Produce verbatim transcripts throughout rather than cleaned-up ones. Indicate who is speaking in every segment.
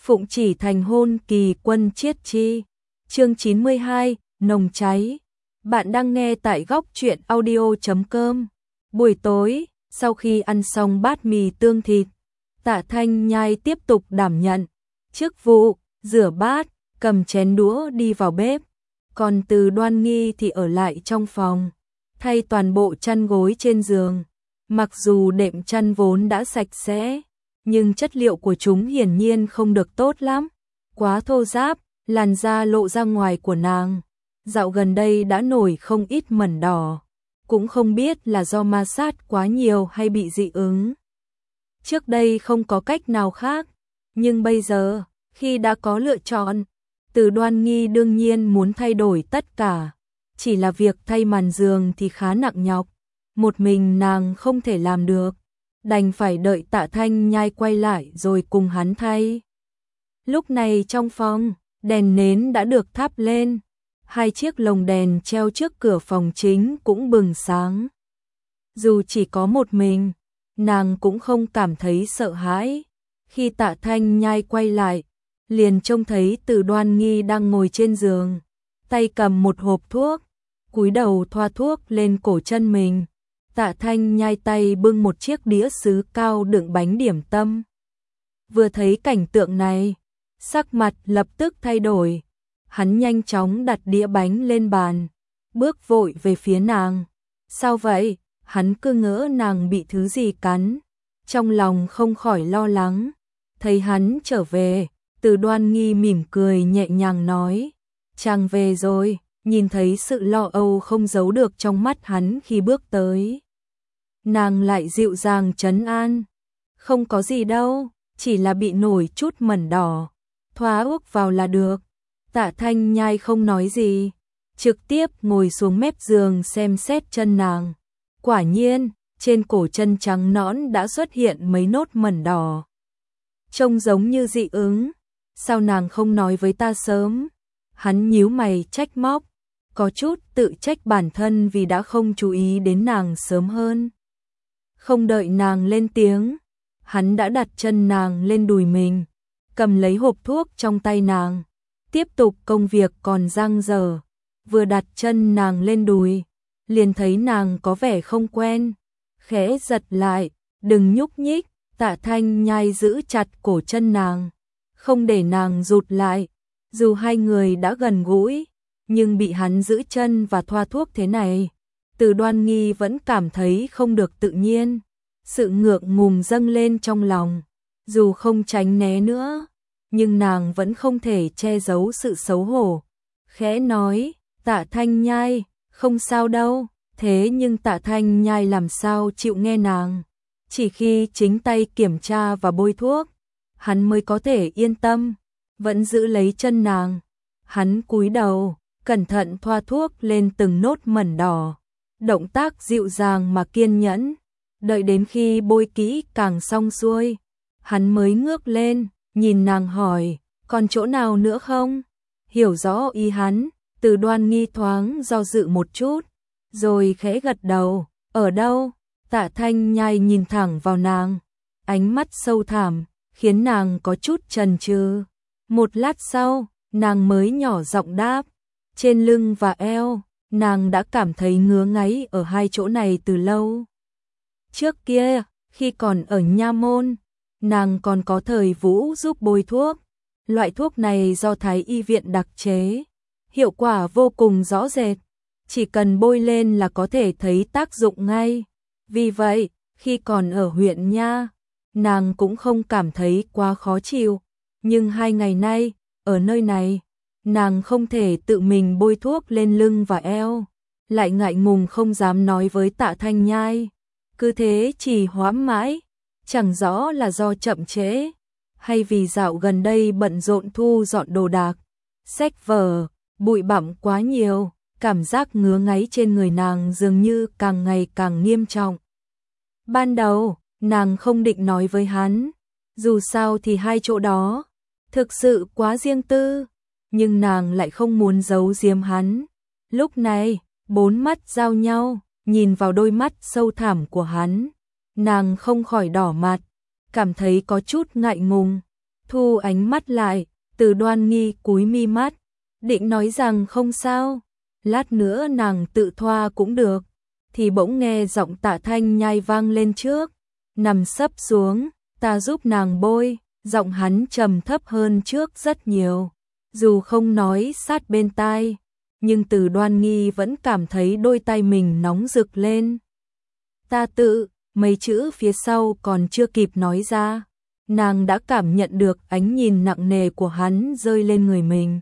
Speaker 1: Phụng chỉ thành hôn kỳ quân chiết chi. Chương chín mươi hai, nồng cháy. Bạn đang nghe tại góc truyện audio chấm com. Buổi tối, sau khi ăn xong bát mì tương thịt, Tạ Thanh Nhai tiếp tục đảm nhận chức vụ rửa bát, cầm chén đũa đi vào bếp. Còn Từ Đoan Nghi thì ở lại trong phòng, thay toàn bộ chăn gối trên giường. Mặc dù đệm chăn vốn đã sạch sẽ, nhưng chất liệu của chúng hiển nhiên không được tốt lắm, quá thô ráp, làn da lộ ra ngoài của nàng. Dạo gần đây đã nổi không ít mẩn đỏ, cũng không biết là do ma sát quá nhiều hay bị dị ứng. Trước đây không có cách nào khác, nhưng bây giờ, khi đã có lựa chọn, Từ Đoan Nghi đương nhiên muốn thay đổi tất cả. Chỉ là việc thay màn giường thì khá nặng nhọc, một mình nàng không thể làm được, đành phải đợi Tạ Thanh Nhai quay lại rồi cùng hắn thay. Lúc này trong phòng, đèn nến đã được thắp lên, hai chiếc lồng đèn treo trước cửa phòng chính cũng bừng sáng. Dù chỉ có một mình, nàng cũng không cảm thấy sợ hãi. Khi Tạ Thanh Nhai quay lại, liền trông thấy Từ Đoan Nghi đang ngồi trên giường, tay cầm một hộp thuốc, cúi đầu thoa thuốc lên cổ chân mình. Tạ Thanh Nhai tay bưng một chiếc đĩa sứ cao đựng bánh điểm tâm. Vừa thấy cảnh tượng này, sắc mặt lập tức thay đổi. Hắn nhanh chóng đặt đĩa bánh lên bàn, bước vội về phía nàng. Sao vậy? Hắn cứ ngỡ nàng bị thứ gì cắn, trong lòng không khỏi lo lắng. Thấy hắn trở về, Từ Đoan Nghi mỉm cười nhẹ nhàng nói, chàng về rồi. Nhìn thấy sự lo âu không giấu được trong mắt hắn khi bước tới, nàng lại dịu dàng trấn an, không có gì đâu, chỉ là bị nổi chút mẩn đỏ, thoa uốc vào là được. Tạ Thanh Nhai không nói gì, trực tiếp ngồi xuống mép giường xem xét chân nàng. Quả nhiên, trên cổ chân trắng nõn đã xuất hiện mấy nốt mẩn đỏ, trông giống như dị ứng. Sao nàng không nói với ta sớm? Hắn nhíu mày trách móc, có chút tự trách bản thân vì đã không chú ý đến nàng sớm hơn. Không đợi nàng lên tiếng, hắn đã đặt chân nàng lên đùi mình, cầm lấy hộp thuốc trong tay nàng, tiếp tục công việc còn dang dở. Vừa đặt chân nàng lên đùi, liền thấy nàng có vẻ không quen, khẽ giật lại, đừng nhúc nhích. Tạ Thanh Nhai giữ chặt cổ chân nàng, không để nàng rụt lại. Dù hai người đã gần gũi, nhưng bị hắn giữ chân và thoa thuốc thế này, Từ Đoan Nghi vẫn cảm thấy không được tự nhiên. Sự ngượng ngùng dâng lên trong lòng, dù không tránh né nữa, nhưng nàng vẫn không thể che giấu sự xấu hổ. Khẽ nói, Tạ Thanh Nhai, không sao đâu. Thế nhưng Tạ Thanh Nhai làm sao chịu nghe nàng. Chỉ khi chính tay kiểm tra và bôi thuốc, hắn mới có thể yên tâm, vẫn giữ lấy chân nàng. Hắn cúi đầu, cẩn thận thoa thuốc lên từng nốt mẩn đỏ, động tác dịu dàng mà kiên nhẫn. Đợi đến khi bôi kỹ càng xong xuôi, hắn mới ngước lên, nhìn nàng hỏi, còn chỗ nào nữa không? Hiểu rõ ý hắn, Từ Đoan Nghi thoáng do dự một chút, rồi khẽ gật đầu. Ở đâu? Tạ Thanh Nhai nhìn thẳng vào nàng, ánh mắt sâu thẳm, khiến nàng có chút chần chừ. Một lát sau, nàng mới nhỏ giọng đáp, trên lưng và eo. Nàng đã cảm thấy ngứa ngáy ở hai chỗ này từ lâu. Trước kia, khi còn ở Nha Môn, nàng còn có thời Vũ giúp bôi thuốc. Loại thuốc này do Thái y viện đặc chế, hiệu quả vô cùng rõ rệt, chỉ cần bôi lên là có thể thấy tác dụng ngay. Vì vậy, khi còn ở huyện Nha, nàng cũng không cảm thấy quá khó chịu. Nhưng hai ngày nay, ở nơi này, nàng không thể tự mình bôi thuốc lên lưng và eo, lại ngại ngùng không dám nói với Tạ Thanh Nhai. Cứ thế trì hoãn mãi, chẳng rõ là do chậm trễ, hay vì dạo gần đây bận rộn thu dọn đồ đạc, sách vở, bụi bặm quá nhiều, cảm giác ngứa ngáy trên người nàng dường như càng ngày càng nghiêm trọng. Ban đầu, nàng không định nói với hắn, dù sao thì hai chỗ đó thực sự quá riêng tư, nhưng nàng lại không muốn giấu giếm hắn. Lúc này, bốn mắt giao nhau, nhìn vào đôi mắt sâu thẳm của hắn, nàng không khỏi đỏ mặt, cảm thấy có chút ngại ngùng. Thu ánh mắt lại, Từ Đoan Nghi cúi mi mắt, định nói rằng không sao, lát nữa nàng tự thoa cũng được, thì bỗng nghe giọng Tạ Thanh Nhai vang lên trước, nằm sấp xuống, ta giúp nàng bôi, giọng hắn trầm thấp hơn trước rất nhiều, dù không nói sát bên tai, nhưng Từ Đoan Nghi vẫn cảm thấy đôi tay mình nóng rực lên. Ta tự, mấy chữ phía sau còn chưa kịp nói ra, nàng đã cảm nhận được ánh nhìn nặng nề của hắn rơi lên người mình.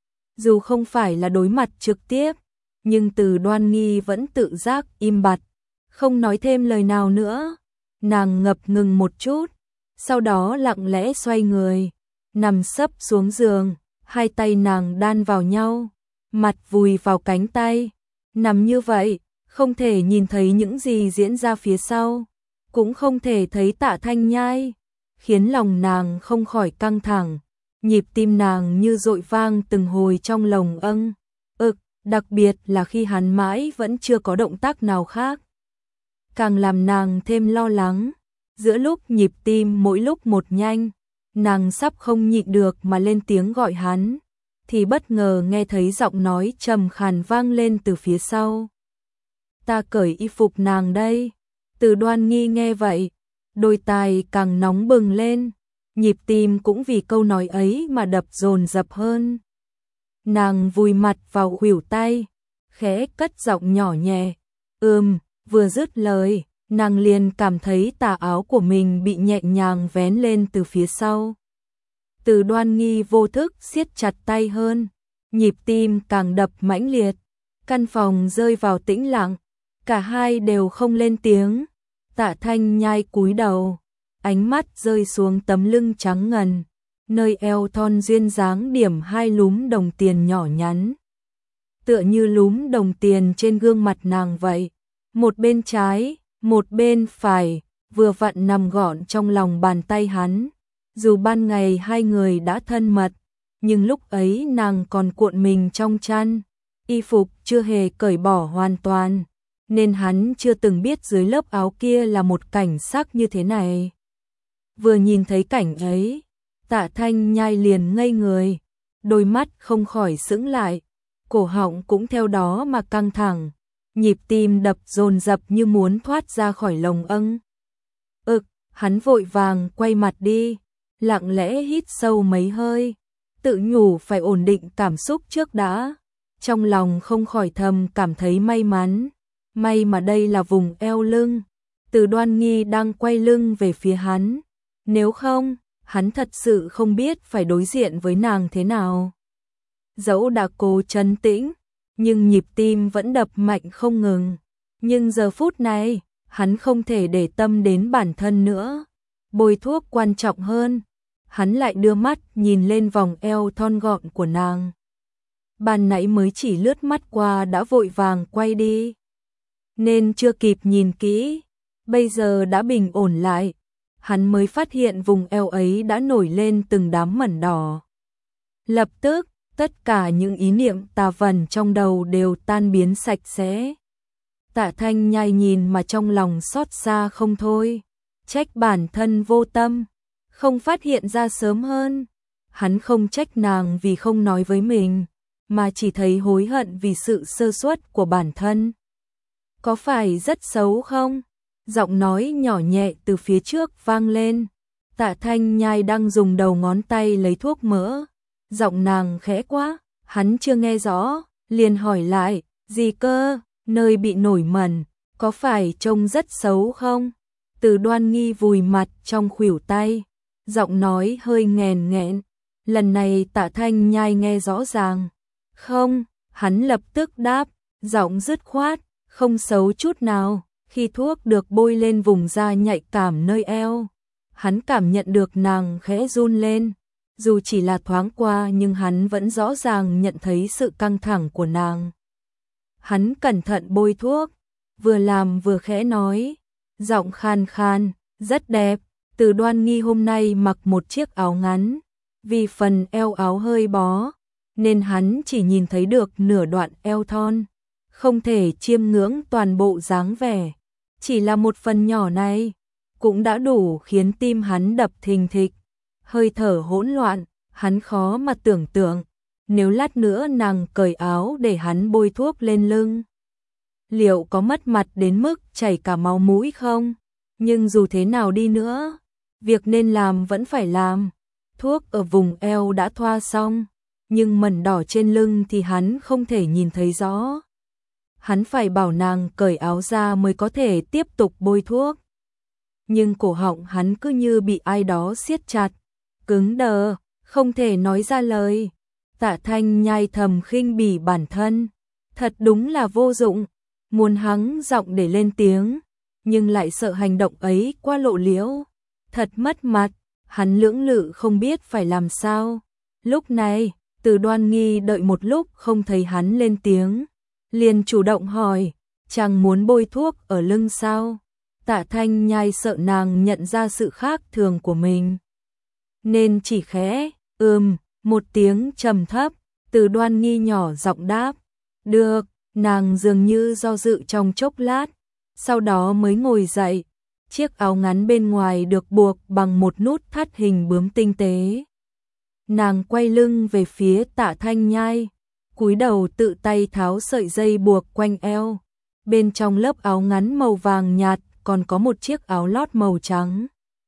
Speaker 1: Dù không phải là đối mặt trực tiếp, nhưng Từ Đoan Nghi vẫn tự giác im bặt, không nói thêm lời nào nữa. Nàng ngập ngừng một chút, sau đó lặng lẽ xoay người, nằm sấp xuống giường, hai tay nàng đan vào nhau, mặt vùi vào cánh tay, nằm như vậy, không thể nhìn thấy những gì diễn ra phía sau, cũng không thể thấy Tạ Thanh Nhai, khiến lòng nàng không khỏi căng thẳng, nhịp tim nàng như dội vang từng hồi trong lồng âng, ực, đặc biệt là khi hắn mãi vẫn chưa có động tác nào khác. Càng làm nàng thêm lo lắng, giữa lúc nhịp tim mỗi lúc một nhanh, nàng sắp không nhịn được mà lên tiếng gọi hắn, thì bất ngờ nghe thấy giọng nói trầm khàn vang lên từ phía sau. Ta cởi y phục nàng đây. Từ Đoan Nghi nghe vậy, đôi tai càng nóng bừng lên, nhịp tim cũng vì câu nói ấy mà đập dồn dập hơn. Nàng vùi mặt vào khuỷu tay, khẽ cất giọng nhỏ nhẹ, ừm, vừa dứt lời, nàng liền cảm thấy tà áo của mình bị nhẹ nhàng vén lên từ phía sau. Từ Đoan Nghi vô thức siết chặt tay hơn, nhịp tim càng đập mãnh liệt, căn phòng rơi vào tĩnh lặng, cả hai đều không lên tiếng. Tạ Thanh Nhai cúi đầu, ánh mắt rơi xuống tấm lưng trắng ngần, nơi eo thon duyên dáng điểm hai lúm đồng tiền nhỏ nhắn. Tựa như lúm đồng tiền trên gương mặt nàng vậy, một bên trái, một bên phải, vừa vặn nằm gọn trong lòng bàn tay hắn. Dù ban ngày hai người đã thân mật, nhưng lúc ấy nàng còn cuộn mình trong chăn, y phục chưa hề cởi bỏ hoàn toàn, nên hắn chưa từng biết dưới lớp áo kia là một cảnh sắc như thế này. Vừa nhìn thấy cảnh ấy, Tạ Thanh Nhai liền ngây người, đôi mắt không khỏi sững lại, cổ họng cũng theo đó mà căng thẳng, nhịp tim đập dồn dập như muốn thoát ra khỏi lồng âng. Ực, hắn vội vàng quay mặt đi, lặng lẽ hít sâu mấy hơi, tự nhủ phải ổn định cảm xúc trước đã. Trong lòng không khỏi thầm cảm thấy may mắn, may mà đây là vùng eo lưng, Từ Đoan Nghi đang quay lưng về phía hắn, nếu không, hắn thật sự không biết phải đối diện với nàng thế nào. Dẫu đã cố trấn tĩnh, nhưng nhịp tim vẫn đập mạnh không ngừng, nhưng giờ phút này, hắn không thể để tâm đến bản thân nữa, bôi thuốc quan trọng hơn. Hắn lại đưa mắt nhìn lên vòng eo thon gọn của nàng. Ban nãy mới chỉ lướt mắt qua đã vội vàng quay đi, nên chưa kịp nhìn kỹ, bây giờ đã bình ổn lại, hắn mới phát hiện vùng eo ấy đã nổi lên từng đám mẩn đỏ. Lập tức, tất cả những ý niệm tà vần trong đầu đều tan biến sạch sẽ. Tạ Thanh Nhai nhìn mà trong lòng xót xa không thôi, trách bản thân vô tâm, không phát hiện ra sớm hơn. Hắn không trách nàng vì không nói với mình, mà chỉ thấy hối hận vì sự sơ suất của bản thân. Có phải rất xấu không? Giọng nói nhỏ nhẹ từ phía trước vang lên. Tạ Thanh Nhai đang dùng đầu ngón tay lấy thuốc mỡ. Giọng nàng khẽ quá, hắn chưa nghe rõ, liền hỏi lại, gì cơ, nơi bị nổi mẩn, có phải trông rất xấu không? Từ Đoan Nghi vùi mặt trong khuỷu tay, giọng nói hơi nghèn nghẹn. Lần này Tạ Thanh Nhai nghe rõ ràng. Không, hắn lập tức đáp, giọng dứt khoát, không xấu chút nào. Khi thuốc được bôi lên vùng da nhạy cảm nơi eo, hắn cảm nhận được nàng khẽ run lên. Dù chỉ là thoáng qua nhưng hắn vẫn rõ ràng nhận thấy sự căng thẳng của nàng. Hắn cẩn thận bôi thuốc, vừa làm vừa khẽ nói, giọng khan khan, rất đẹp. Từ Đoan Nghi hôm nay mặc một chiếc áo ngắn, vì phần eo áo hơi bó, nên hắn chỉ nhìn thấy được nửa đoạn eo thon, không thể chiêm ngưỡng toàn bộ dáng vẻ. Chỉ là một phần nhỏ này, cũng đã đủ khiến tim hắn đập thình thịch. hơi thở hỗn loạn, hắn khó mà tưởng tượng, nếu lát nữa nàng cởi áo để hắn bôi thuốc lên lưng, liệu có mất mặt đến mức chảy cả máu mũi không? Nhưng dù thế nào đi nữa, việc nên làm vẫn phải làm. Thuốc ở vùng eo đã thoa xong, nhưng mẩn đỏ trên lưng thì hắn không thể nhìn thấy rõ. Hắn phải bảo nàng cởi áo ra mới có thể tiếp tục bôi thuốc. Nhưng cổ họng hắn cứ như bị ai đó siết chặt, cứng đờ, không thể nói ra lời. Tạ Thanh Nhai thầm khinh bỉ bản thân, thật đúng là vô dụng, muốn hắng giọng để lên tiếng, nhưng lại sợ hành động ấy quá lộ liễu, thật mất mặt, hắn lưỡng lự không biết phải làm sao. Lúc này, Từ Đoan Nghi đợi một lúc không thấy hắn lên tiếng, liền chủ động hỏi, chàng muốn bôi thuốc ở lưng sao? Tạ Thanh Nhai sợ nàng nhận ra sự khác thường của mình, nên chỉ khẽ, ừm, một tiếng trầm thấp. Từ Đoan Nghi nhỏ giọng đáp, được. Nàng dường như do dự trong chốc lát, sau đó mới ngồi dậy. Chiếc áo ngắn bên ngoài được buộc bằng một nút thắt hình bướm tinh tế. Nàng quay lưng về phía Tạ Thanh Nhai, cúi đầu tự tay tháo sợi dây buộc quanh eo. Bên trong lớp áo ngắn màu vàng nhạt còn có một chiếc áo lót màu trắng.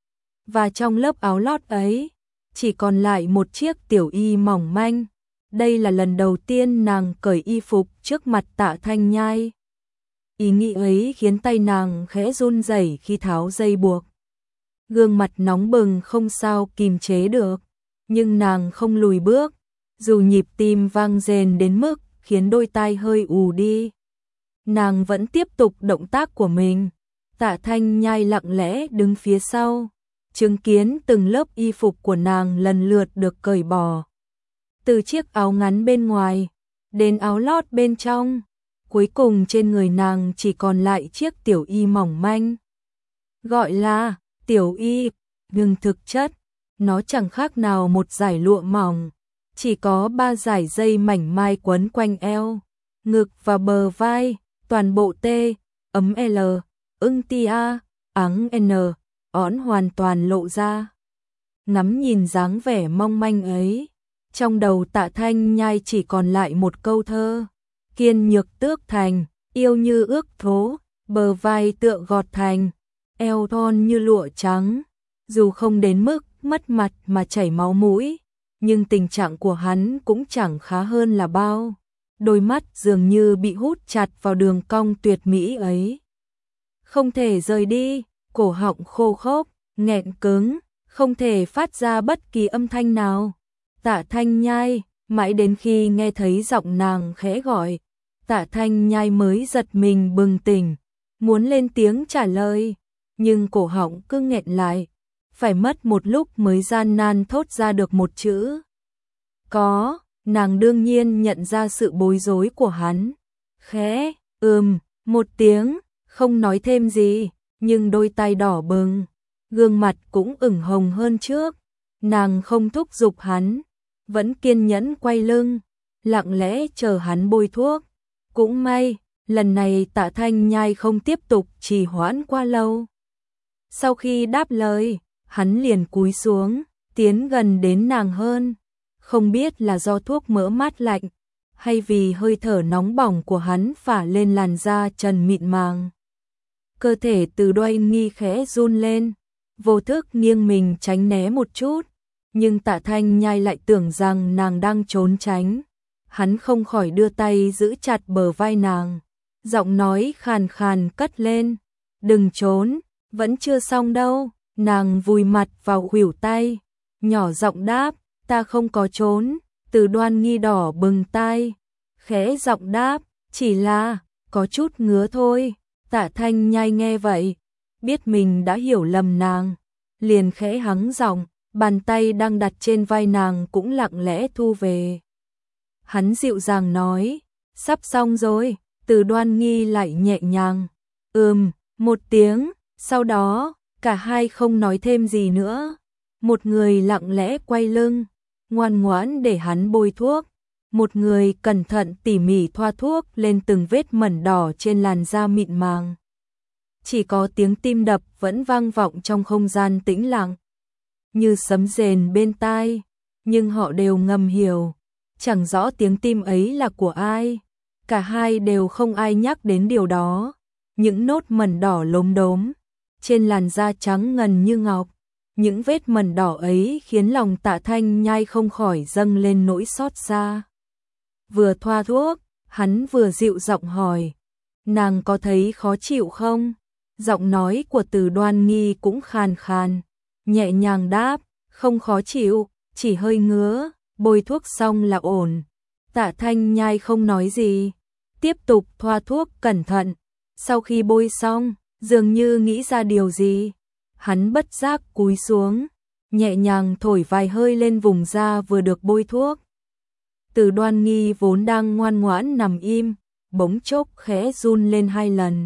Speaker 1: Và trong lớp áo lót ấy, chỉ còn lại một chiếc tiểu y mỏng manh. Đây là lần đầu tiên nàng cởi y phục trước mặt Tạ Thanh Nhai. Ý nghĩ ấy khiến tay nàng khẽ run rẩy khi tháo dây buộc. Gương mặt nóng bừng không sao kìm chế được, nhưng nàng không lùi bước, dù nhịp tim vang rền đến mức khiến đôi tai hơi ù đi. Nàng vẫn tiếp tục động tác của mình. Tạ Thanh Nhai lặng lẽ đứng phía sau, chứng kiến từng lớp y phục của nàng lần lượt được cởi bỏ. Từ chiếc áo ngắn bên ngoài, đến áo lót bên trong, cuối cùng trên người nàng chỉ còn lại chiếc tiểu y mỏng manh. Gọi là tiểu y, nhưng thực chất, nó chẳng khác nào một dải lụa mỏng, chỉ có ba dải dây mảnh mai quấn quanh eo, ngực và bờ vai, toàn bộ T, ấm L, ưng tia, ắng N, õn hoàn toàn lộ ra. Ngắm nhìn dáng vẻ mong manh ấy, trong đầu Tạ Thanh Nhai chỉ còn lại một câu thơ: kiên nhược tước thành, yêu như ước thố, bờ vai tựa gọt thành, eo thon như lụa trắng. Dù không đến mức mất mặt mà chảy máu mũi, nhưng tình trạng của hắn cũng chẳng khá hơn là bao. Đôi mắt dường như bị hút chặt vào đường cong tuyệt mỹ ấy, không thể rời đi, cổ họng khô khốc, nghẹn cứng, không thể phát ra bất kỳ âm thanh nào. Tạ Thanh Nhai, mãi đến khi nghe thấy giọng nàng khẽ gọi, Tạ Thanh Nhai mới giật mình bừng tỉnh, muốn lên tiếng trả lời, nhưng cổ họng cứ nghẹn lại, phải mất một lúc mới gian nan thốt ra được một chữ. Có. Nàng đương nhiên nhận ra sự bối rối của hắn, khẽ, ừm, một tiếng, không nói thêm gì, nhưng đôi tay đỏ bừng, gương mặt cũng ửng hồng hơn trước. Nàng không thúc giục hắn, vẫn kiên nhẫn quay lưng, lặng lẽ chờ hắn bôi thuốc. Cũng may, lần này Tạ Thanh Nhai không tiếp tục trì hoãn quá lâu. Sau khi đáp lời, hắn liền cúi xuống, tiến gần đến nàng hơn. Không biết là do thuốc mỡ mát lạnh, hay vì hơi thở nóng bỏng của hắn phả lên làn da trần mịn màng. Cơ thể Từ Đoan Nghi khẽ run lên, vô thức nghiêng mình tránh né một chút, nhưng Tạ Thanh Nhai lại tưởng rằng nàng đang trốn tránh. Hắn không khỏi đưa tay giữ chặt bờ vai nàng, giọng nói khàn khàn cất lên, đừng trốn, vẫn chưa xong đâu. Nàng vùi mặt vào khuỷu tay, nhỏ giọng đáp, ta không có trốn. Từ Đoan Nghi đỏ bừng tai, khẽ giọng đáp, chỉ là có chút ngứa thôi. Tạ Thanh Nhai nghe vậy, biết mình đã hiểu lầm nàng, liền khẽ hắng giọng, bàn tay đang đặt trên vai nàng cũng lặng lẽ thu về. Hắn dịu dàng nói, sắp xong rồi. Từ Đoan Nghi lại nhẹ nhàng, ừm, một tiếng, sau đó, cả hai không nói thêm gì nữa. Một người lặng lẽ quay lưng, ngoan ngoãn để hắn bôi thuốc. Một người cẩn thận tỉ mỉ thoa thuốc lên từng vết mẩn đỏ trên làn da mịn màng. Chỉ có tiếng tim đập vẫn vang vọng trong không gian tĩnh lặng. như sấm rền bên tai, nhưng họ đều ngầm hiểu, chẳng rõ tiếng tim ấy là của ai. Cả hai đều không ai nhắc đến điều đó. Những nốt mẩn đỏ lốm đốm trên làn da trắng ngần như ngọc, những vết mẩn đỏ ấy khiến lòng Tạ Thanh Nhai không khỏi dâng lên nỗi xót xa. Vừa thoa thuốc, hắn vừa dịu giọng hỏi, nàng có thấy khó chịu không? Giọng nói của Từ Đoan Nghi cũng khàn khàn, nhẹ nhàng đáp, không khó chịu, chỉ hơi ngứa, bôi thuốc xong là ổn. Tạ Thanh Nhai không nói gì, tiếp tục thoa thuốc cẩn thận. Sau khi bôi xong, dường như nghĩ ra điều gì, hắn bất giác cúi xuống, nhẹ nhàng thổi vài hơi lên vùng da vừa được bôi thuốc. Từ Đoan Nghi vốn đang ngoan ngoãn nằm im, bỗng chốc khẽ run lên hai lần.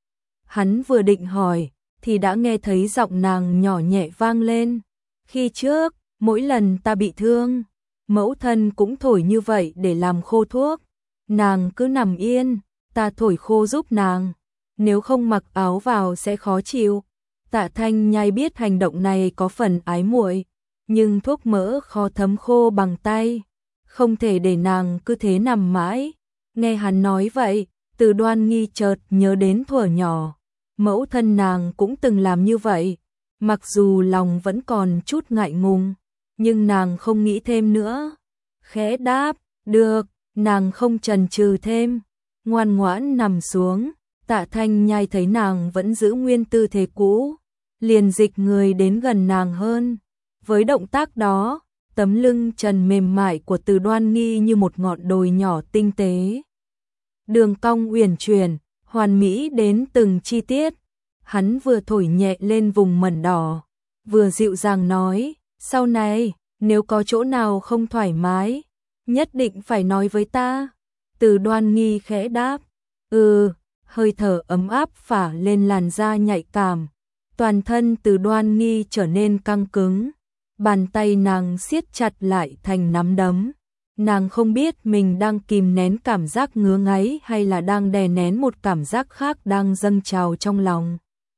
Speaker 1: Hắn vừa định hỏi, thì đã nghe thấy giọng nàng nhỏ nhẹ vang lên. Khi trước, mỗi lần ta bị thương, mẫu thân cũng thổi như vậy để làm khô thuốc. Nàng cứ nằm yên, ta thổi khô giúp nàng. Nếu không mặc áo vào sẽ khó chịu. Tạ Thanh Nhai biết hành động này có phần ái muội, nhưng thuốc mỡ khó thấm khô bằng tay, không thể để nàng cứ thế nằm mãi. Nghe hắn nói vậy, Từ Đoan Nghi chợt nhớ đến thuở nhỏ, mẫu thân nàng cũng từng làm như vậy. Mặc dù lòng vẫn còn chút ngại ngùng, nhưng nàng không nghĩ thêm nữa. Khẽ đáp, được, nàng không chần chừ thêm, ngoan ngoãn nằm xuống. Tạ Thanh Nhai thấy nàng vẫn giữ nguyên tư thế cũ, liền dịch người đến gần nàng hơn. Với động tác đó, tấm lưng trần mềm mại của Từ Đoan Nghi như một ngọn đồi nhỏ tinh tế. Đường cong uyển chuyển, hoàn mỹ đến từng chi tiết. Hắn vừa thổi nhẹ lên vùng mẩn đỏ, vừa dịu dàng nói, sau này, nếu có chỗ nào không thoải mái, nhất định phải nói với ta. Từ Đoan Nghi khẽ đáp, ừ, hơi thở ấm áp phả lên làn da nhạy cảm. Toàn thân Từ Đoan Nghi trở nên căng cứng, bàn tay nàng siết chặt lại thành nắm đấm. Nàng không biết mình đang kìm nén cảm giác ngứa ngáy hay là đang đè nén một cảm giác khác đang dâng trào trong lòng.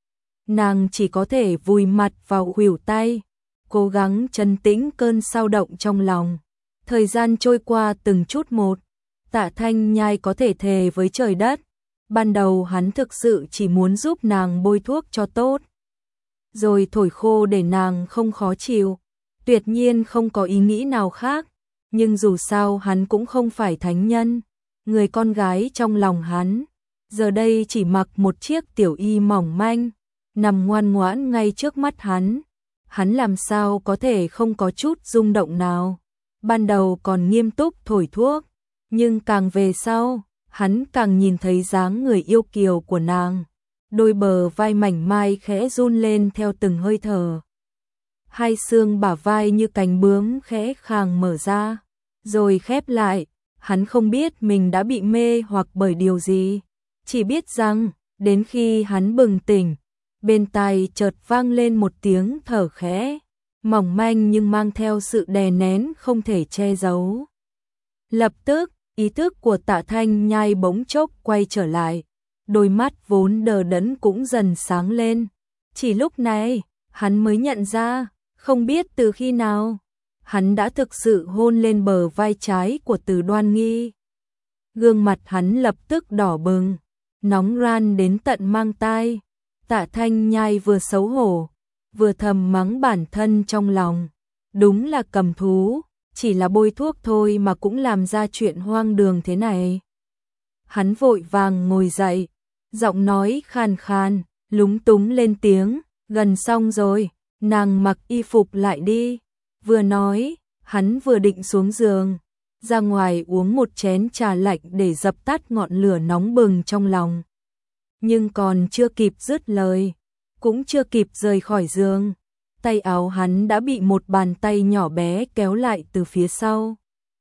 Speaker 1: Nàng chỉ có thể vùi mặt vào khuỷu tay, cố gắng trấn tĩnh cơn xao động trong lòng. Thời gian trôi qua từng chút một, Tạ Thanh Nhai có thể thề với trời đất. Ban đầu hắn thực sự chỉ muốn giúp nàng bôi thuốc cho tốt, rồi thổi khô để nàng không khó chịu. Tuyệt nhiên không có ý nghĩ nào khác, nhưng dù sao hắn cũng không phải thánh nhân. Người con gái trong lòng hắn, giờ đây chỉ mặc một chiếc tiểu y mỏng manh, nằm ngoan ngoãn ngay trước mắt hắn. Hắn làm sao có thể không có chút rung động nào. Ban đầu còn nghiêm túc thổi thuốc, nhưng càng về sau, hắn càng nhìn thấy dáng người yêu kiều của nàng. Đôi bờ vai mảnh mai khẽ run lên theo từng hơi thở. Hai xương bả vai như cánh bướm khẽ khàng mở ra, rồi khép lại. Hắn không biết mình đã bị mê hoặc bởi điều gì, chỉ biết rằng, đến khi hắn bừng tỉnh, bên tai chợt vang lên một tiếng thở khẽ, mỏng manh nhưng mang theo sự đè nén không thể che giấu. Lập tức, ý thức của Tạ Thanh Nhai bỗng chốc quay trở lại, đôi mắt vốn đờ đẫn cũng dần sáng lên. Chỉ lúc này, hắn mới nhận ra, không biết từ khi nào, hắn đã thực sự hôn lên bờ vai trái của Từ Đoan Nghi. Gương mặt hắn lập tức đỏ bừng, nóng ran đến tận mang tai. Tạ Thanh Nhai vừa xấu hổ, vừa thầm mắng bản thân trong lòng. Đúng là cầm thú, chỉ là bôi thuốc thôi mà cũng làm ra chuyện hoang đường thế này. Hắn vội vàng ngồi dậy, giọng nói khàn khàn, lúng túng lên tiếng, gần xong rồi, nàng mặc y phục lại đi. Vừa nói, hắn vừa định xuống giường, ra ngoài uống một chén trà lạnh để dập tắt ngọn lửa nóng bừng trong lòng. Nhưng còn chưa kịp dứt lời, cũng chưa kịp rời khỏi giường, tay áo hắn đã bị một bàn tay nhỏ bé kéo lại từ phía sau.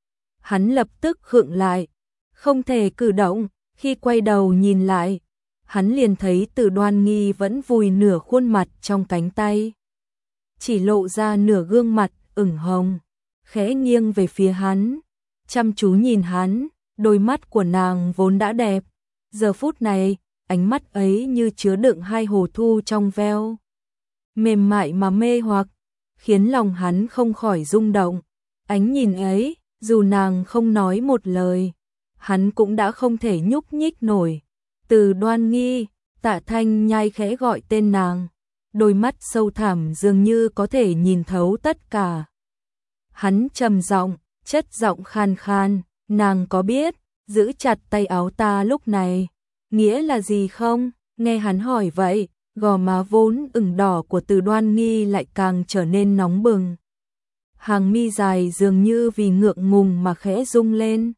Speaker 1: Hắn lập tức khựng lại, không thể cử động. Khi quay đầu nhìn lại, hắn liền thấy Từ Đoan Nghi vẫn vùi nửa khuôn mặt trong cánh tay, chỉ lộ ra nửa gương mặt ửng hồng, khẽ nghiêng về phía hắn, chăm chú nhìn hắn. Đôi mắt của nàng vốn đã đẹp, giờ phút này, ánh mắt ấy như chứa đựng hai hồ thu trong veo, mềm mại mà mê hoặc, khiến lòng hắn không khỏi rung động. Ánh nhìn ấy, dù nàng không nói một lời, hắn cũng đã không thể nhúc nhích nổi. Từ Đoan Nghi, Tạ Thanh Nhai khẽ gọi tên nàng, đôi mắt sâu thẳm dường như có thể nhìn thấu tất cả. Hắn trầm giọng, chất giọng khan khan, nàng có biết, giữ chặt tay áo ta lúc này, nghĩa là gì không? Nghe hắn hỏi vậy, gò má vốn ửng đỏ của Từ Đoan Nghi lại càng trở nên nóng bừng. Hàng mi dài dường như vì ngượng ngùng mà khẽ rung lên.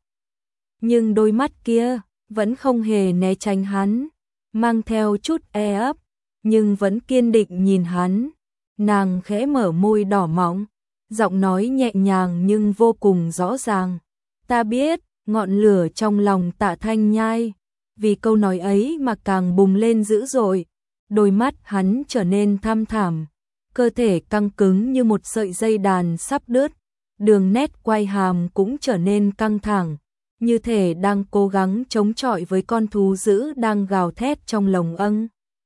Speaker 1: Nhưng đôi mắt kia vẫn không hề né tránh hắn, mang theo chút e ấp, nhưng vẫn kiên định nhìn hắn. Nàng khẽ mở môi đỏ mọng, giọng nói nhẹ nhàng nhưng vô cùng rõ ràng. Ta biết, ngọn lửa trong lòng Tạ Thanh Nhai, vì câu nói ấy mà càng bùng lên dữ dội. Đôi mắt hắn trở nên thăm thẳm, cơ thể căng cứng như một sợi dây đàn sắp đứt, đường nét quai hàm cũng trở nên căng thẳng, như thể đang cố gắng chống chọi với con thú dữ đang gào thét trong lồng âng.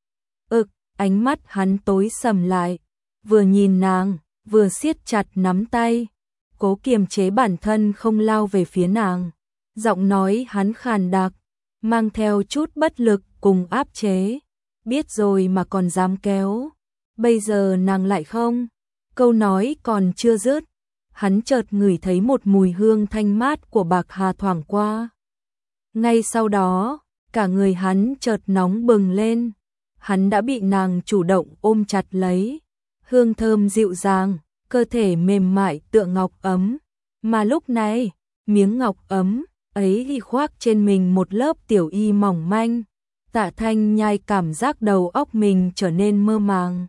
Speaker 1: Ực, ánh mắt hắn tối sầm lại, vừa nhìn nàng, vừa siết chặt nắm tay, cố kiềm chế bản thân không lao về phía nàng. Giọng nói hắn khàn đặc, mang theo chút bất lực cùng áp chế. Biết rồi mà còn dám kéo, bây giờ nàng lại không. Câu nói còn chưa dứt, hắn chợt ngửi thấy một mùi hương thanh mát của bạc hà thoảng qua. Ngay sau đó, cả người hắn chợt nóng bừng lên, hắn đã bị nàng chủ động ôm chặt lấy. Hương thơm dịu dàng, cơ thể mềm mại tựa ngọc ấm, mà lúc này, miếng ngọc ấm ấy thì khoác trên mình một lớp tiểu y mỏng manh. Tạ Thanh Nhai cảm giác đầu óc mình trở nên mơ màng,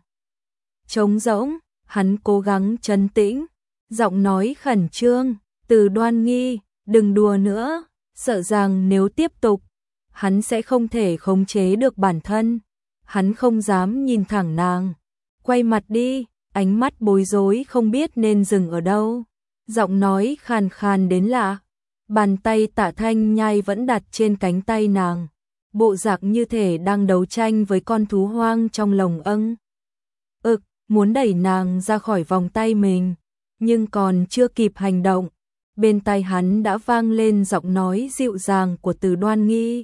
Speaker 1: trống rỗng. Hắn cố gắng trấn tĩnh, giọng nói khẩn trương, Từ Đoan Nghi, đừng đùa nữa, sợ rằng nếu tiếp tục, hắn sẽ không thể khống chế được bản thân. Hắn không dám nhìn thẳng nàng, quay mặt đi, ánh mắt bối rối không biết nên dừng ở đâu. Giọng nói khàn khàn đến lạ, bàn tay Tạ Thanh Nhai vẫn đặt trên cánh tay nàng, bộ dạng như thể đang đấu tranh với con thú hoang trong lồng âng. Ực, muốn đẩy nàng ra khỏi vòng tay mình, nhưng còn chưa kịp hành động, bên tai hắn đã vang lên giọng nói dịu dàng của Từ Đoan Nghi.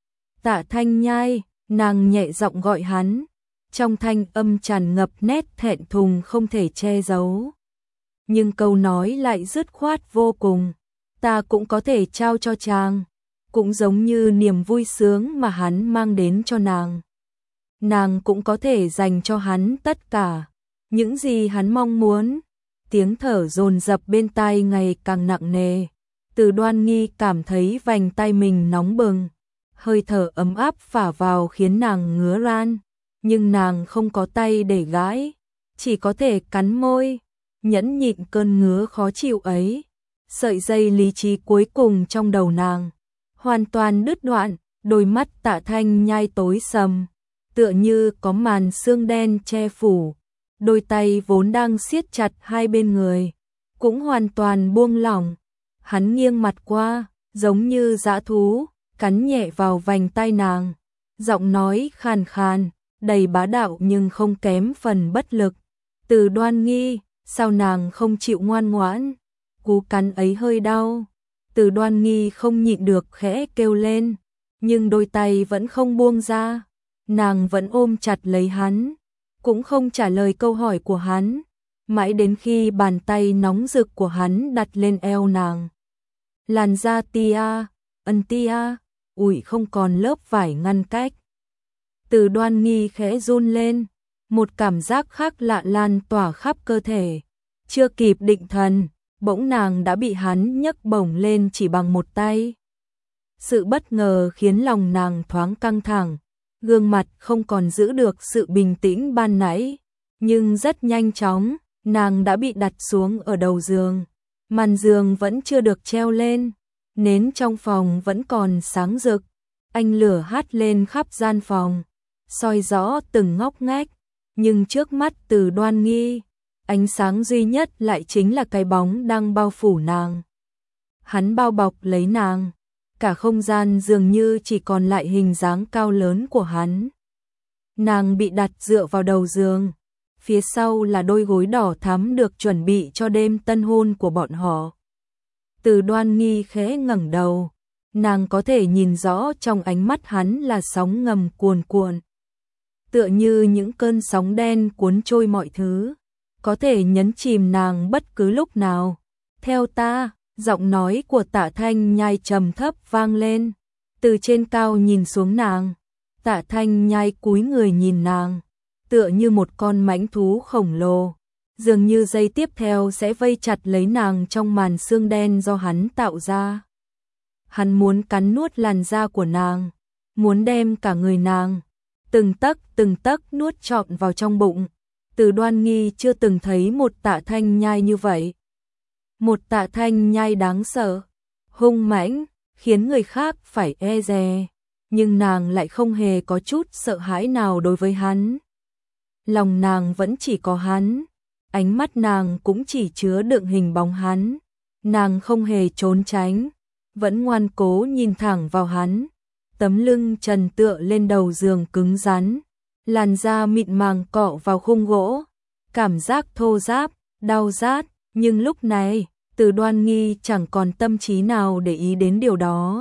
Speaker 1: Tạ Thanh Nhai, nàng nhẹ giọng gọi hắn, trong thanh âm tràn ngập nét thẹn thùng không thể che giấu. Nhưng câu nói lại dứt khoát vô cùng, ta cũng có thể trao cho chàng, cũng giống như niềm vui sướng mà hắn mang đến cho nàng. Nàng cũng có thể dành cho hắn tất cả, những gì hắn mong muốn. Tiếng thở dồn dập bên tai ngày càng nặng nề. Từ Đoan Nghi cảm thấy vành tay mình nóng bừng, hơi thở ấm áp phả vào khiến nàng ngứa ran, nhưng nàng không có tay để gãi, chỉ có thể cắn môi, nhẫn nhịn cơn ngứa khó chịu ấy. Sợi dây lý trí cuối cùng trong đầu nàng hoàn toàn đứt đoạn, đôi mắt Tạ Thanh Nhai tối sầm, tựa như có màn sương đen che phủ. Đôi tay vốn đang siết chặt hai bên người cũng hoàn toàn buông lỏng. Hắn nghiêng mặt qua, giống như dã thú, cắn nhẹ vào vành tai nàng, giọng nói khàn khàn, đầy bá đạo nhưng không kém phần bất lực. Từ Đoan Nghi, sao nàng không chịu ngoan ngoãn? Cú cắn ấy hơi đau. Từ Đoan Nghi không nhịn được khẽ kêu lên, nhưng đôi tay vẫn không buông ra. Nàng vẫn ôm chặt lấy hắn, cũng không trả lời câu hỏi của hắn, mãi đến khi bàn tay nóng rực của hắn đặt lên eo nàng. Làn da tia, ân tia, ủi không còn lớp vải ngăn cách. Từ Đoan Nghi khẽ run lên, một cảm giác khác lạ lan tỏa khắp cơ thể. Chưa kịp định thần, bỗng nàng đã bị hắn nhấc bổng lên chỉ bằng một tay. Sự bất ngờ khiến lòng nàng thoáng căng thẳng, gương mặt không còn giữ được sự bình tĩnh ban nãy, nhưng rất nhanh chóng, nàng đã bị đặt xuống ở đầu giường. Màn giường vẫn chưa được treo lên, nến trong phòng vẫn còn sáng rực, ánh lửa hắt lên khắp gian phòng, soi rõ từng ngóc ngách, nhưng trước mắt Từ Đoan Nghi, ánh sáng duy nhất lại chính là cái bóng đang bao phủ nàng. Hắn bao bọc lấy nàng, cả không gian dường như chỉ còn lại hình dáng cao lớn của hắn. Nàng bị đặt dựa vào đầu giường, phía sau là đôi gối đỏ thắm được chuẩn bị cho đêm tân hôn của bọn họ. Từ Đoan Nghi khẽ ngẩng đầu, nàng có thể nhìn rõ trong ánh mắt hắn là sóng ngầm cuồn cuộn. Tựa như những cơn sóng đen cuốn trôi mọi thứ, có thể nhấn chìm nàng bất cứ lúc nào. Theo ta, giọng nói của Tạ Thanh Nhai trầm thấp vang lên, từ trên cao nhìn xuống nàng. Tạ Thanh Nhai cúi người nhìn nàng, tựa như một con mãnh thú khổng lồ, dường như giây tiếp theo sẽ vây chặt lấy nàng trong màn xương đen do hắn tạo ra. Hắn muốn cắn nuốt làn da của nàng, muốn đem cả người nàng từng tấc từng tấc nuốt trọn vào trong bụng. Từ Đoan Nghi chưa từng thấy một Tạ Thanh Nhai như vậy. Một Tạ Thanh Nhai đáng sợ, hung mãnh, khiến người khác phải e dè, nhưng nàng lại không hề có chút sợ hãi nào đối với hắn. Lòng nàng vẫn chỉ có hắn, ánh mắt nàng cũng chỉ chứa đựng hình bóng hắn. Nàng không hề trốn tránh, vẫn ngoan cố nhìn thẳng vào hắn. Tấm lưng trần tựa lên đầu giường cứng rắn, làn da mịn màng cọ vào khung gỗ, cảm giác thô ráp, đau rát, nhưng lúc này, Từ Đoan Nghi chẳng còn tâm trí nào để ý đến điều đó.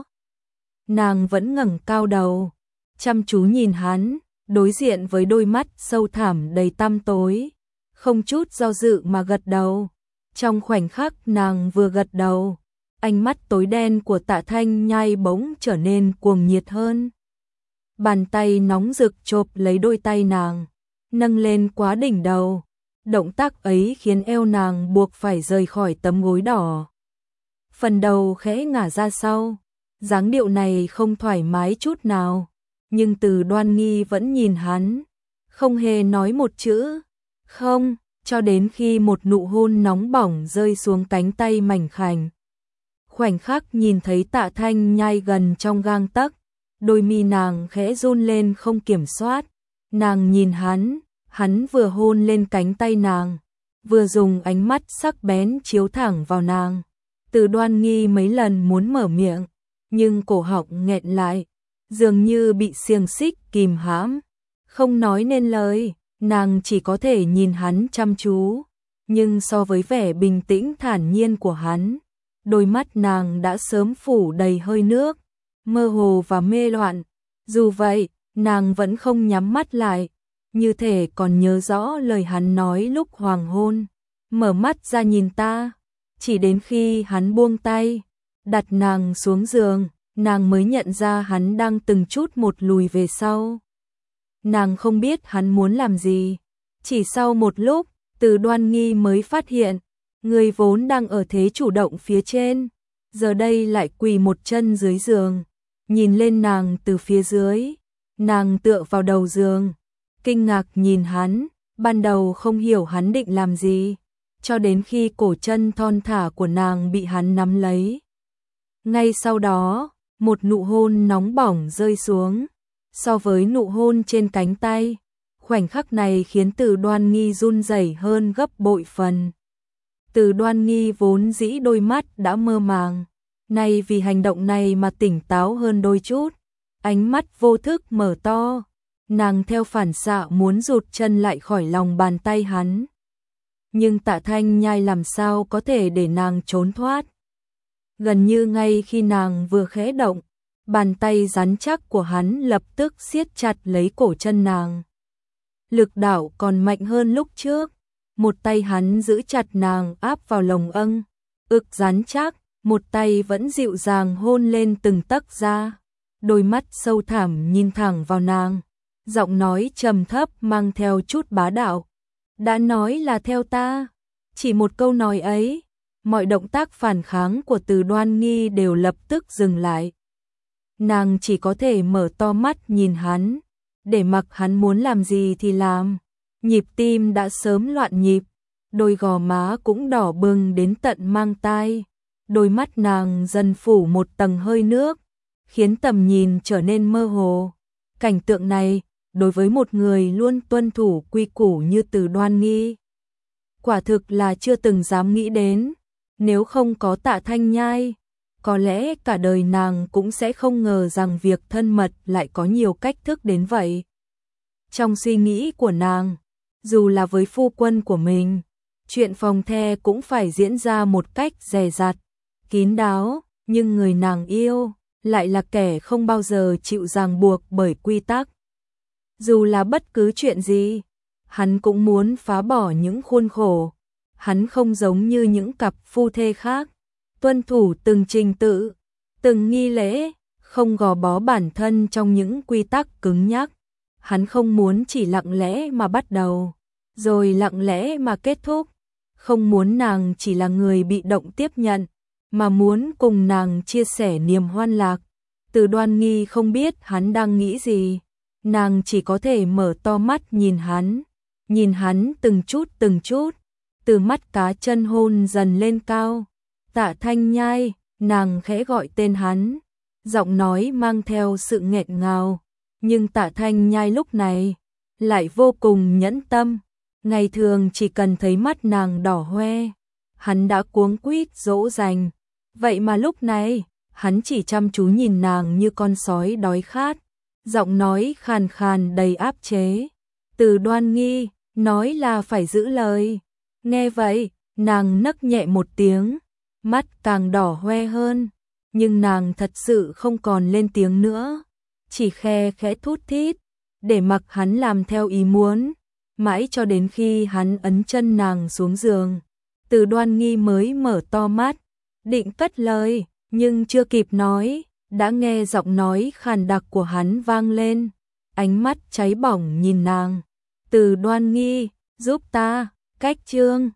Speaker 1: Nàng vẫn ngẩng cao đầu, chăm chú nhìn hắn, đối diện với đôi mắt sâu thẳm đầy tăm tối, không chút do dự mà gật đầu. Trong khoảnh khắc nàng vừa gật đầu, ánh mắt tối đen của Tạ Thanh Nhai bỗng trở nên cuồng nhiệt hơn. Bàn tay nóng rực chộp lấy đôi tay nàng, nâng lên quá đỉnh đầu. Động tác ấy khiến eo nàng buộc phải rời khỏi tấm gối đỏ. Phần đầu khẽ ngả ra sau, dáng điệu này không thoải mái chút nào, nhưng Từ Đoan Nghi vẫn nhìn hắn, không hề nói một chữ. Không, cho đến khi một nụ hôn nóng bỏng rơi xuống cánh tay mảnh khảnh. Khoảnh khắc nhìn thấy Tạ Thanh Nhai gần trong gang tấc, đôi mi nàng khẽ run lên không kiểm soát. Nàng nhìn hắn, hắn vừa hôn lên cánh tay nàng, vừa dùng ánh mắt sắc bén chiếu thẳng vào nàng. Từ Đoan Nghi mấy lần muốn mở miệng, nhưng cổ họng nghẹn lại, dường như bị xiềng xích kìm hãm, không nói nên lời. Nàng chỉ có thể nhìn hắn chăm chú, nhưng so với vẻ bình tĩnh thản nhiên của hắn, đôi mắt nàng đã sớm phủ đầy hơi nước, mơ hồ và mê loạn. Dù vậy, nàng vẫn không nhắm mắt lại, như thể còn nhớ rõ lời hắn nói lúc hoàng hôn. Mở mắt ra nhìn ta. Chỉ đến khi hắn buông tay, đặt nàng xuống giường, nàng mới nhận ra hắn đang từng chút một lùi về sau. Nàng không biết hắn muốn làm gì. Chỉ sau một lúc, Từ Đoan Nghi mới phát hiện, người vốn đang ở thế chủ động phía trên, giờ đây lại quỳ một chân dưới giường, nhìn lên nàng từ phía dưới. Nàng tựa vào đầu giường, kinh ngạc nhìn hắn, ban đầu không hiểu hắn định làm gì, cho đến khi cổ chân thon thả của nàng bị hắn nắm lấy. Ngay sau đó, một nụ hôn nóng bỏng rơi xuống. So với nụ hôn trên cánh tay, khoảnh khắc này khiến Từ Đoan Nghi run rẩy hơn gấp bội phần. Từ Đoan Nghi vốn dĩ đôi mắt đã mơ màng, nay vì hành động này mà tỉnh táo hơn đôi chút, ánh mắt vô thức mở to, nàng theo phản xạ muốn rụt chân lại khỏi lòng bàn tay hắn. Nhưng Tạ Thanh Nhai làm sao có thể để nàng trốn thoát. Gần như ngay khi nàng vừa khẽ động, bàn tay rắn chắc của hắn lập tức siết chặt lấy cổ chân nàng. Lực đạo còn mạnh hơn lúc trước, một tay hắn giữ chặt nàng áp vào lồng âng, ực rắn chắc, một tay vẫn dịu dàng hôn lên từng tấc da. Đôi mắt sâu thẳm nhìn thẳng vào nàng, giọng nói trầm thấp mang theo chút bá đạo. Đã nói là theo ta. Chỉ một câu nói ấy, mọi động tác phản kháng của Từ Đoan Nghi đều lập tức dừng lại. Nàng chỉ có thể mở to mắt nhìn hắn, để mặc hắn muốn làm gì thì làm. Nhịp tim đã sớm loạn nhịp, đôi gò má cũng đỏ bừng đến tận mang tai. Đôi mắt nàng dần phủ một tầng hơi nước, khiến tầm nhìn trở nên mơ hồ. Cảnh tượng này, đối với một người luôn tuân thủ quy củ như Từ Đoan Nghi, quả thực là chưa từng dám nghĩ đến. Nếu không có Tạ Thanh Nhai, có lẽ cả đời nàng cũng sẽ không ngờ rằng việc thân mật lại có nhiều cách thức đến vậy. Trong suy nghĩ của nàng, dù là với phu quân của mình, chuyện phòng the cũng phải diễn ra một cách dè dặt, kín đáo, nhưng người nàng yêu lại là kẻ không bao giờ chịu ràng buộc bởi quy tắc. Dù là bất cứ chuyện gì, hắn cũng muốn phá bỏ những khuôn khổ. Hắn không giống như những cặp phu thê khác, tuân thủ từng trình tự, từng nghi lễ, không gò bó bản thân trong những quy tắc cứng nhắc. Hắn không muốn chỉ lặng lẽ mà bắt đầu, rồi lặng lẽ mà kết thúc. Không muốn nàng chỉ là người bị động tiếp nhận, mà muốn cùng nàng chia sẻ niềm hoan lạc. Từ Đoan Nghi không biết hắn đang nghĩ gì, nàng chỉ có thể mở to mắt nhìn hắn, nhìn hắn từng chút từng chút, từ mắt cá chân hôn dần lên cao. Tạ Thanh Nhai, nàng khẽ gọi tên hắn, giọng nói mang theo sự nghẹn ngào, nhưng Tạ Thanh Nhai lúc này lại vô cùng nhẫn tâm. Ngày thường chỉ cần thấy mắt nàng đỏ hoe, hắn đã cuống quýt dỗ dành, vậy mà lúc này, hắn chỉ chăm chú nhìn nàng như con sói đói khát, giọng nói khàn khàn đầy áp chế. Từ Đoan Nghi, nói là phải giữ lời. Nghe vậy, nàng nấc nhẹ một tiếng, mắt càng đỏ hoe hơn, nhưng nàng thật sự không còn lên tiếng nữa, chỉ khe khẽ thút thít, để mặc hắn làm theo ý muốn, mãi cho đến khi hắn ấn chân nàng xuống giường. Từ Đoan Nghi mới mở to mắt, định cất lời, nhưng chưa kịp nói, đã nghe giọng nói khàn đặc của hắn vang lên, ánh mắt cháy bỏng nhìn nàng. Từ Đoan Nghi, giúp ta, cách chương.